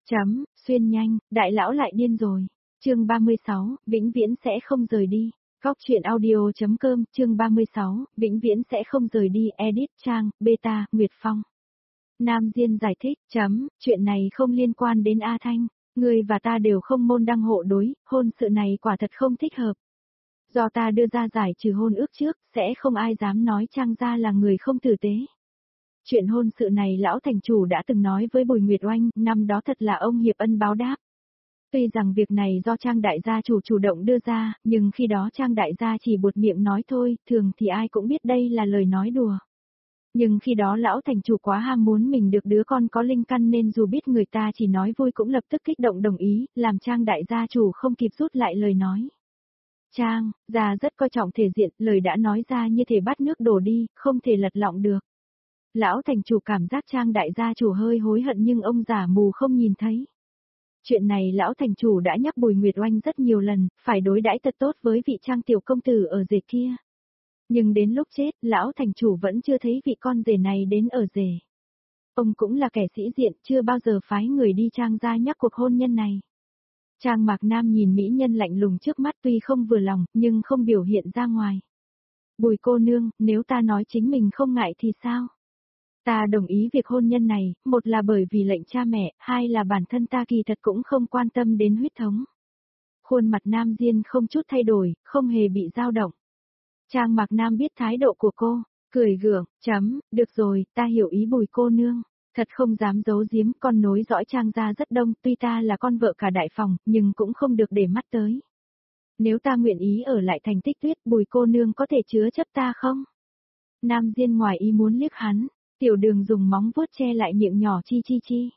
Xuyên nhanh, đại lão lại điên rồi. Chương 36, vĩnh viễn sẽ không rời đi. Góc truyện audio.com, chương 36, vĩnh viễn sẽ không rời đi, edit trang, beta, Nguyệt Phong. Nam Diên giải thích, chuyện này không liên quan đến A Thanh, ngươi và ta đều không môn đăng hộ đối, hôn sự này quả thật không thích hợp. Do ta đưa ra giải trừ hôn ước trước, sẽ không ai dám nói Trang gia là người không tử tế. Chuyện hôn sự này lão thành chủ đã từng nói với Bùi Nguyệt Oanh, năm đó thật là ông hiệp ân báo đáp. Tuy rằng việc này do Trang đại gia chủ động đưa ra, nhưng khi đó Trang đại gia chỉ buột miệng nói thôi, thường thì ai cũng biết đây là lời nói đùa. Nhưng khi đó lão thành chủ quá ham muốn mình được đứa con có linh căn nên dù biết người ta chỉ nói vui cũng lập tức kích động đồng ý, làm Trang đại gia chủ không kịp rút lại lời nói. Trang, gia rất coi trọng thể diện, lời đã nói ra như thể bắt nước đổ đi, không thể lật lọng được. Lão thành chủ cảm giác Trang đại gia chủ hơi hối hận nhưng ông giả mù không nhìn thấy. Chuyện này lão thành chủ đã nhắc Bùi Nguyệt Oanh rất nhiều lần, phải đối đãi thật tốt với vị Trang tiểu công tử ở rể kia. Nhưng đến lúc chết, lão thành chủ vẫn chưa thấy vị con rể này đến ở rể. Ông cũng là kẻ sĩ diện, chưa bao giờ phái người đi Trang gia nhắc cuộc hôn nhân này. Trang Mạc Nam nhìn mỹ nhân lạnh lùng trước mắt tuy không vừa lòng, nhưng không biểu hiện ra ngoài. Bùi cô nương, nếu ta nói chính mình không ngại thì sao? Ta đồng ý việc hôn nhân này, một là bởi vì lệnh cha mẹ, hai là bản thân ta kỳ thật cũng không quan tâm đến huyết thống. Khuôn mặt Nam Diên không chút thay đổi, không hề bị dao động. Trang Mạc Nam biết thái độ của cô, cười gượng, được rồi, ta hiểu ý Bùi cô nương. Thật không dám giấu giếm, con nối dõi Trang gia rất đông, tuy ta là con vợ cả đại phòng, nhưng cũng không được để mắt tới. Nếu ta nguyện ý ở lại thành Tích Tuyết, Bùi cô nương có thể chứa chấp ta không? Nam Diên ngoài ý muốn liếc hắn, Tiểu Đường dùng móng vuốt che lại miệng nhỏ chi.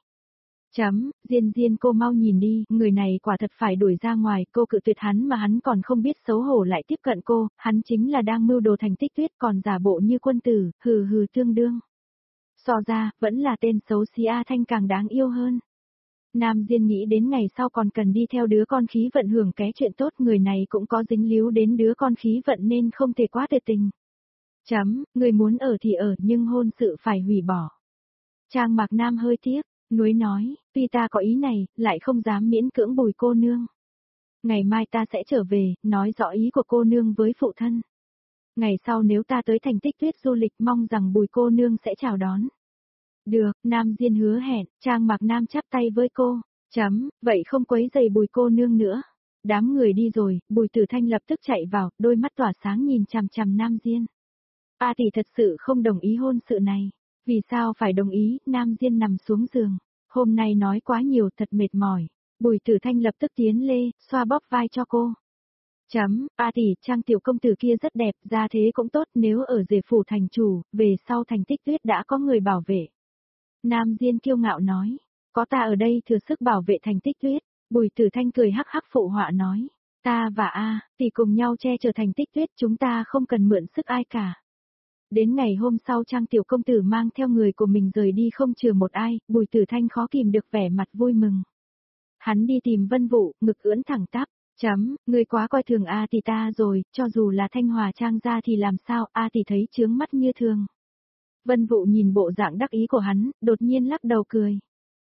Diên cô mau nhìn đi, người này quả thật phải đuổi ra ngoài, cô cự tuyệt hắn mà hắn còn không biết xấu hổ lại tiếp cận cô, hắn chính là đang mưu đồ thành Tích Tuyết còn giả bộ như quân tử, hừ tương đương. So ra, vẫn là tên xấu xí A Thanh càng đáng yêu hơn. Nam Diên nghĩ đến ngày sau còn cần đi theo đứa con khí vận hưởng ké chuyện tốt, người này cũng có dính líu đến đứa con khí vận nên không thể quá tuyệt tình. Người muốn ở thì ở nhưng hôn sự phải hủy bỏ. Trang Mạc Nam hơi tiếc, nuối nói, tuy ta có ý này, lại không dám miễn cưỡng Bùi cô nương. Ngày mai ta sẽ trở về, nói rõ ý của cô nương với phụ thân. Ngày sau nếu ta tới thành Tích Tuyết du lịch mong rằng Bùi cô nương sẽ chào đón. Được, Nam Diên hứa hẹn, Trang Mạc Nam chắp tay với cô. Vậy không quấy rầy Bùi cô nương nữa. Đám người đi rồi, Bùi Tử Thanh lập tức chạy vào, đôi mắt tỏa sáng nhìn chằm Nam Diên. A tỷ thật sự không đồng ý hôn sự này. Vì sao phải đồng ý? Nam Diên nằm xuống giường. Hôm nay nói quá nhiều thật mệt mỏi. Bùi Tử Thanh lập tức tiến lê, xoa bóp vai cho cô. A tỷ, Trang tiểu công tử kia rất đẹp, gia thế cũng tốt, nếu ở rể phủ thành chủ, về sau thành Tích Tuyết đã có người bảo vệ. Nam Diên kiêu ngạo nói, có ta ở đây thừa sức bảo vệ thành Tích Tuyết. Bùi Tử Thanh cười hắc hắc phụ họa nói, ta và tỷ cùng nhau che chở thành Tích Tuyết, chúng ta không cần mượn sức ai cả. Đến ngày hôm sau Trang tiểu công tử mang theo người của mình rời đi không chừa một ai, Bùi Tử Thanh khó kìm được vẻ mặt vui mừng. Hắn đi tìm Vân Vũ, ngực ưỡn thẳng tắp, người quá coi thường A tỷ ta rồi, cho dù là Thanh Hòa Trang gia thì làm sao, A tỷ thấy chướng mắt như thường. Vân Vũ nhìn bộ dạng đắc ý của hắn, đột nhiên lắc đầu cười.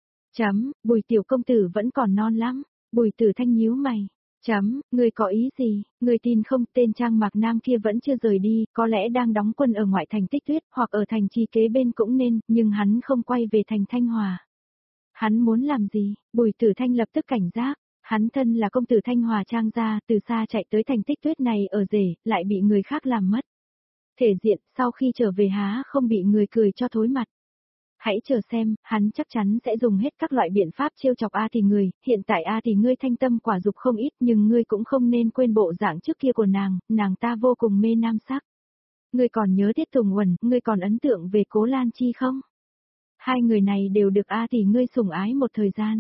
Bùi tiểu công tử vẫn còn non lắm, Bùi Tử Thanh nhíu mày. Người có ý gì, người tin không, tên Trang Mạc Nam kia vẫn chưa rời đi, có lẽ đang đóng quân ở ngoại thành Tích Tuyết, hoặc ở thành trì kế bên cũng nên, nhưng hắn không quay về thành Thanh Hòa. Hắn muốn làm gì? Bùi Tử Thanh lập tức cảnh giác, hắn thân là công tử Thanh Hòa Trang gia, từ xa chạy tới thành Tích Tuyết này ở rể, lại bị người khác làm mất. Thể diện, sau khi trở về há không bị người cười cho thối mặt. Hãy chờ xem, hắn chắc chắn sẽ dùng hết các loại biện pháp trêu chọc A tỷ người, hiện tại A tỷ ngươi thanh tâm quả dục không ít nhưng ngươi cũng không nên quên bộ dạng trước kia của nàng ta vô cùng mê nam sắc. Ngươi còn nhớ Tiết Tùng Uẩn, ngươi còn ấn tượng về Cố Lan Chi không? Hai người này đều được A tỷ ngươi sủng ái một thời gian.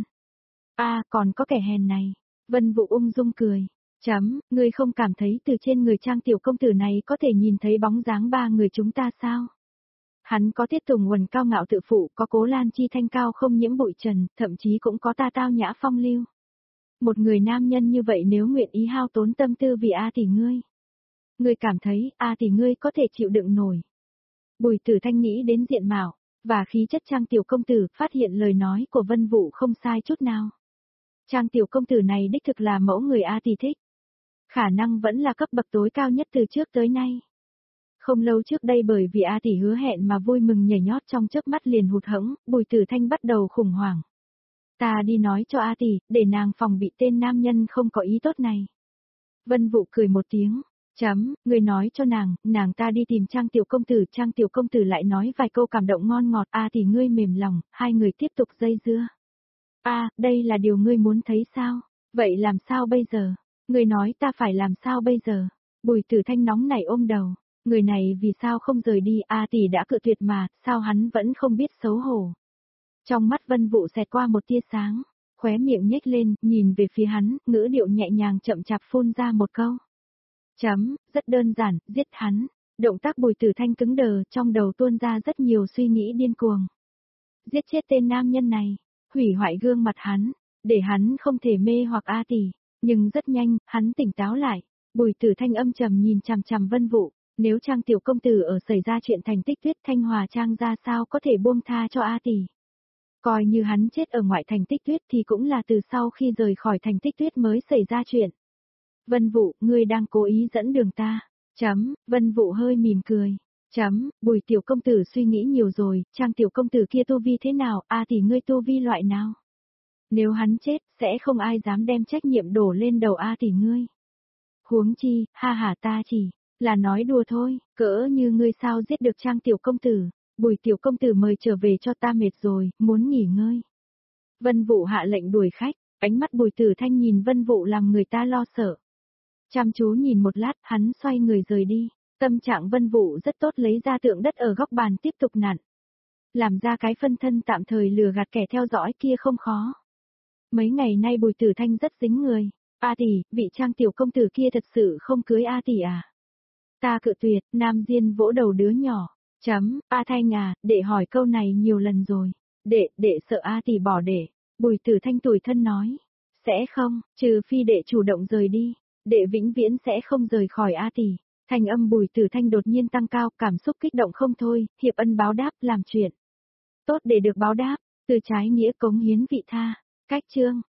Còn có kẻ hèn này. Vân Vũ ung dung cười. Ngươi không cảm thấy từ trên người Trang tiểu công tử này có thể nhìn thấy bóng dáng ba người chúng ta sao? Hắn có Tiết Tùng Uẩn cao ngạo tự phụ, có Cố Lan Chi thanh cao không nhiễm bụi trần, thậm chí cũng có ta tao nhã phong lưu. Một người nam nhân như vậy nếu nguyện ý hao tốn tâm tư vì A tỷ ngươi. Ngươi cảm thấy A tỷ ngươi có thể chịu đựng nổi. Bùi Tử Thanh nghĩ đến diện mạo, và khí chất Trang tiểu công tử, phát hiện lời nói của Vân Vũ không sai chút nào. Trang tiểu công tử này đích thực là mẫu người A tỷ thích. Khả năng vẫn là cấp bậc tối cao nhất từ trước tới nay. Không lâu trước đây bởi vì A tỷ hứa hẹn mà vui mừng nhảy nhót trong chớp mắt liền hụt hẫng, Bùi Tử Thanh bắt đầu khủng hoảng. Ta đi nói cho A tỷ, để nàng phòng bị tên nam nhân không có ý tốt này. Vân Vũ cười một tiếng, người nói cho nàng ta đi tìm Trang tiểu công tử lại nói vài câu cảm động ngon ngọt, A tỷ ngươi mềm lòng, hai người tiếp tục dây dưa. Đây là điều ngươi muốn thấy sao? Vậy làm sao bây giờ? Ngươi nói ta phải làm sao bây giờ? Bùi Tử Thanh nóng nảy ôm đầu, người này vì sao không rời đi, A tỷ đã cự tuyệt mà, sao hắn vẫn không biết xấu hổ. Trong mắt Vân Vũ xẹt qua một tia sáng, khóe miệng nhếch lên, nhìn về phía hắn, ngữ điệu nhẹ nhàng chậm chạp phun ra một câu. Rất đơn giản, giết hắn. Động tác Bùi Tử Thanh cứng đờ, trong đầu tuôn ra rất nhiều suy nghĩ điên cuồng. Giết chết tên nam nhân này, hủy hoại gương mặt hắn, để hắn không thể mê hoặc A tỷ, nhưng rất nhanh, hắn tỉnh táo lại. Bùi Tử Thanh âm trầm nhìn chằm chằm Vân Vũ, nếu Trang tiểu công tử ở xảy ra chuyện Thành Tích Tuyết, Thanh Hòa Trang ra sao có thể buông tha cho A tỷ. Coi như hắn chết ở ngoại Thành Tích Tuyết thì cũng là từ sau khi rời khỏi Thành Tích Tuyết mới xảy ra chuyện. Vân Vũ, ngươi đang cố ý dẫn đường ta. Vân Vũ hơi mỉm cười. Bùi tiểu công tử suy nghĩ nhiều rồi, Trang tiểu công tử kia tu vi thế nào, A tỷ ngươi tu vi loại nào? Nếu hắn chết, sẽ không ai dám đem trách nhiệm đổ lên đầu A tỷ ngươi. Huống chi, ta chỉ là nói đùa thôi, cỡ như ngươi sao giết được Trang tiểu công tử, Bùi tiểu công tử mời trở về cho ta mệt rồi, muốn nghỉ ngơi. Vân Vũ hạ lệnh đuổi khách, ánh mắt Bùi Tử Thanh nhìn Vân Vũ làm người ta lo sợ. Chăm chú nhìn một lát, hắn xoay người rời đi, tâm trạng Vân Vũ rất tốt, lấy ra tượng đất ở góc bàn tiếp tục nặn. Làm ra cái phân thân tạm thời lừa gạt kẻ theo dõi kia không khó. Mấy ngày nay Bùi Tử Thanh rất dính người. A tỷ, vị Trang tiểu công tử kia thật sự không cưới A tỷ à? Ta cự tuyệt, Nam Diên vỗ đầu đứa nhỏ. A Thanh à, đệ hỏi câu này nhiều lần rồi. Đệ sợ A tỷ bỏ đệ. Bùi Tử Thanh tủi thân nói. Sẽ không, trừ phi đệ chủ động rời đi. Đệ vĩnh viễn sẽ không rời khỏi A tỷ. Thanh âm Bùi Tử Thanh đột nhiên tăng cao, cảm xúc kích động không thôi, hiệp ân báo đáp làm chuyện tốt để được báo đáp, từ trái nghĩa cống hiến vị tha. Cách chương